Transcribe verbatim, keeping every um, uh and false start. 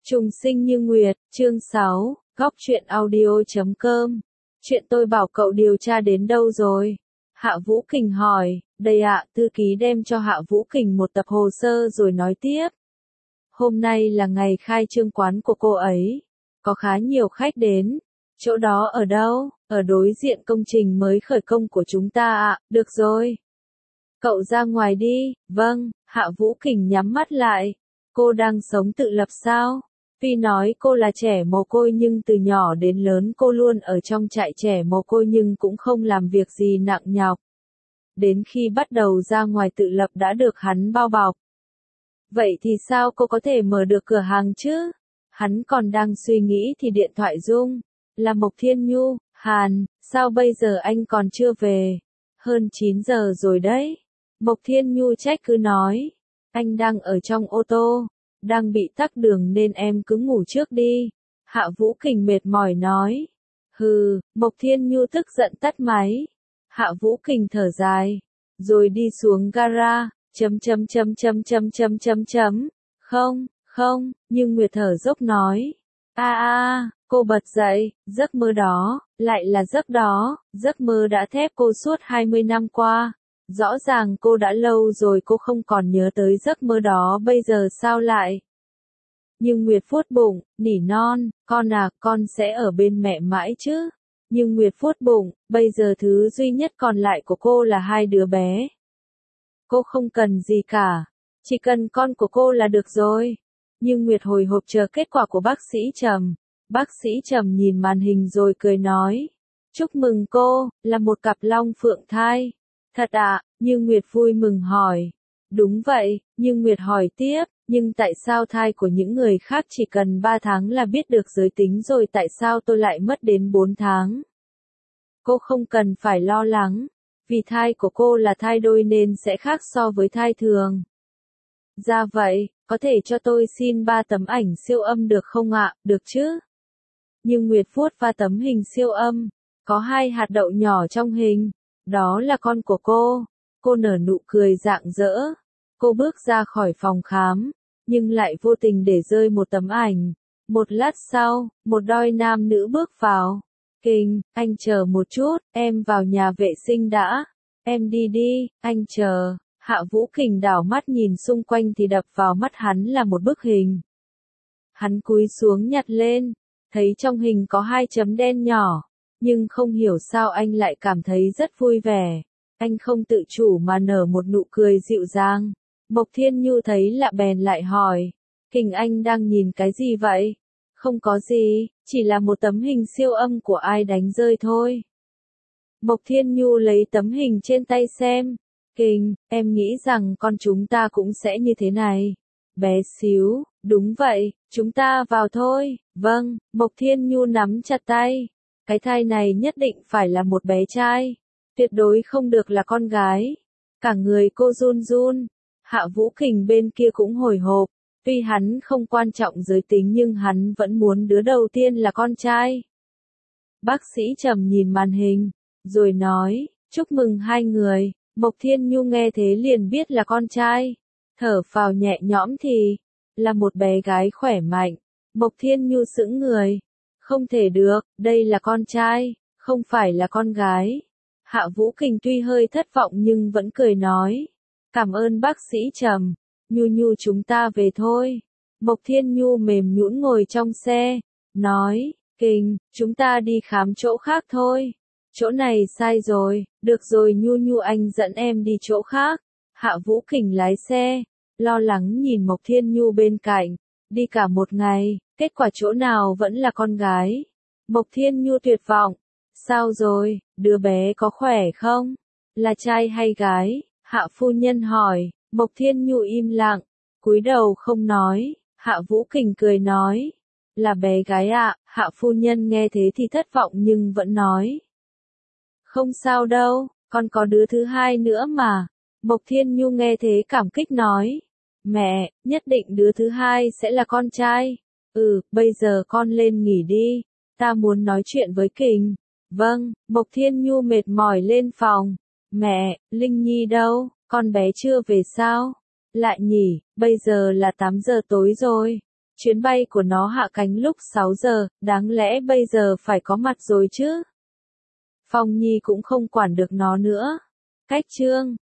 Trùng sinh như nguyệt, chương sáu, góc truyện audio.com. Chuyện tôi bảo cậu điều tra đến đâu rồi? Hạ Vũ Kình hỏi, đây ạ, thư ký đem cho Hạ Vũ Kình một tập hồ sơ rồi nói tiếp. Hôm nay là ngày khai trương quán của cô ấy. Có khá nhiều khách đến. Chỗ đó ở đâu? Ở đối diện công trình mới khởi công của chúng ta ạ, được rồi. Cậu ra ngoài đi, vâng, Hạ Vũ Kình nhắm mắt lại. Cô đang sống tự lập sao? Tuy nói cô là trẻ mồ côi nhưng từ nhỏ đến lớn cô luôn ở trong trại trẻ mồ côi nhưng cũng không làm việc gì nặng nhọc. Đến khi bắt đầu ra ngoài tự lập đã được hắn bao bọc. Vậy thì sao cô có thể mở được cửa hàng chứ? Hắn còn đang suy nghĩ thì điện thoại rung. Là Mộc Thiên Nhu, Hàn, sao bây giờ anh còn chưa về? Hơn chín giờ rồi đấy. Mộc Thiên Nhu trách cứ nói. Anh đang ở trong ô tô. Đang bị tắc đường nên em cứ ngủ trước đi. Hạ Vũ Kình mệt mỏi nói. Hừ, Mộc Thiên Nhu tức giận tắt máy. Hạ Vũ Kình thở dài. Rồi đi xuống gara. Chấm chấm chấm chấm chấm chấm chấm chấm. Không, không, nhưng Nguyệt thở dốc nói. A a, cô bật dậy, giấc mơ đó, lại là giấc đó, giấc mơ đã thép cô suốt hai mươi năm qua. Rõ ràng cô đã lâu rồi cô không còn nhớ tới giấc mơ đó bây giờ sao lại. Nhưng Nguyệt vuốt bụng, nỉ non, con à, con sẽ ở bên mẹ mãi chứ. Nhưng Nguyệt vuốt bụng, bây giờ thứ duy nhất còn lại của cô là hai đứa bé. Cô không cần gì cả, chỉ cần con của cô là được rồi. Nhưng Nguyệt hồi hộp chờ kết quả của bác sĩ Trầm. Bác sĩ Trầm nhìn màn hình rồi cười nói. Chúc mừng cô, là một cặp long phượng thai. Thật ạ, à? Như Nguyệt vui mừng hỏi. Đúng vậy, nhưng Nguyệt hỏi tiếp, nhưng tại sao thai của những người khác chỉ cần ba tháng là biết được giới tính rồi tại sao tôi lại mất đến bốn tháng? Cô không cần phải lo lắng, vì thai của cô là thai đôi nên sẽ khác so với thai thường. Ra vậy, có thể cho tôi xin ba tấm ảnh siêu âm được không ạ, được chứ? Nhưng Nguyệt vuốt va tấm hình siêu âm, có hai hạt đậu nhỏ trong hình. Đó là con của cô. Cô nở nụ cười rạng rỡ. Cô bước ra khỏi phòng khám, nhưng lại vô tình để rơi một tấm ảnh. Một lát sau, một đôi nam nữ bước vào. Kình, anh chờ một chút, em vào nhà vệ sinh đã. Em đi đi, anh chờ. Hạ Vũ Kình đảo mắt nhìn xung quanh thì đập vào mắt hắn là một bức hình. Hắn cúi xuống nhặt lên, thấy trong hình có hai chấm đen nhỏ. Nhưng không hiểu sao anh lại cảm thấy rất vui vẻ. Anh không tự chủ mà nở một nụ cười dịu dàng. Mộc Thiên Nhu thấy lạ bèn lại hỏi. Kình anh đang nhìn cái gì vậy? Không có gì, chỉ là một tấm hình siêu âm của ai đánh rơi thôi. Mộc Thiên Nhu lấy tấm hình trên tay xem. Kình, em nghĩ rằng con chúng ta cũng sẽ như thế này. Bé xíu, đúng vậy, chúng ta vào thôi. Vâng, Mộc Thiên Nhu nắm chặt tay. Cái thai này nhất định phải là một bé trai. Tuyệt đối không được là con gái. Cả người cô run run. Hạ Vũ Kình bên kia cũng hồi hộp. Tuy hắn không quan trọng giới tính nhưng hắn vẫn muốn đứa đầu tiên là con trai. Bác sĩ Trầm nhìn màn hình, rồi nói, chúc mừng hai người. Mộc Thiên Nhu nghe thế liền biết là con trai. Thở phào nhẹ nhõm thì, là một bé gái khỏe mạnh. Mộc Thiên Nhu sững người. Không thể được, đây là con trai, không phải là con gái. Hạ Vũ Kình tuy hơi thất vọng nhưng vẫn cười nói. Cảm ơn bác sĩ Trầm. Nhu Nhu chúng ta về thôi. Mộc Thiên Nhu mềm nhũn ngồi trong xe. Nói, Kình, chúng ta đi khám chỗ khác thôi. Chỗ này sai rồi, được rồi Nhu Nhu anh dẫn em đi chỗ khác. Hạ Vũ Kình lái xe, lo lắng nhìn Mộc Thiên Nhu bên cạnh. Đi cả một ngày, kết quả chỗ nào vẫn là con gái. Mộc Thiên Nhu tuyệt vọng. Sao rồi, đứa bé có khỏe không? Là trai hay gái? Hạ phu nhân hỏi. Mộc Thiên Nhu im lặng, cúi đầu không nói. Hạ Vũ Kình cười nói. Là bé gái ạ. Hạ phu nhân nghe thế thì thất vọng nhưng vẫn nói. Không sao đâu, con có đứa thứ hai nữa mà. Mộc Thiên Nhu nghe thế cảm kích nói. Mẹ, nhất định đứa thứ hai sẽ là con trai. Ừ, bây giờ con lên nghỉ đi. Ta muốn nói chuyện với Kình. Vâng, Mộc Thiên Nhu mệt mỏi lên phòng. Mẹ, Linh Nhi đâu, con bé chưa về sao? Lại nhỉ, bây giờ là tám giờ tối rồi. Chuyến bay của nó hạ cánh lúc sáu giờ, đáng lẽ bây giờ phải có mặt rồi chứ. Phong Nhi cũng không quản được nó nữa. Cách chương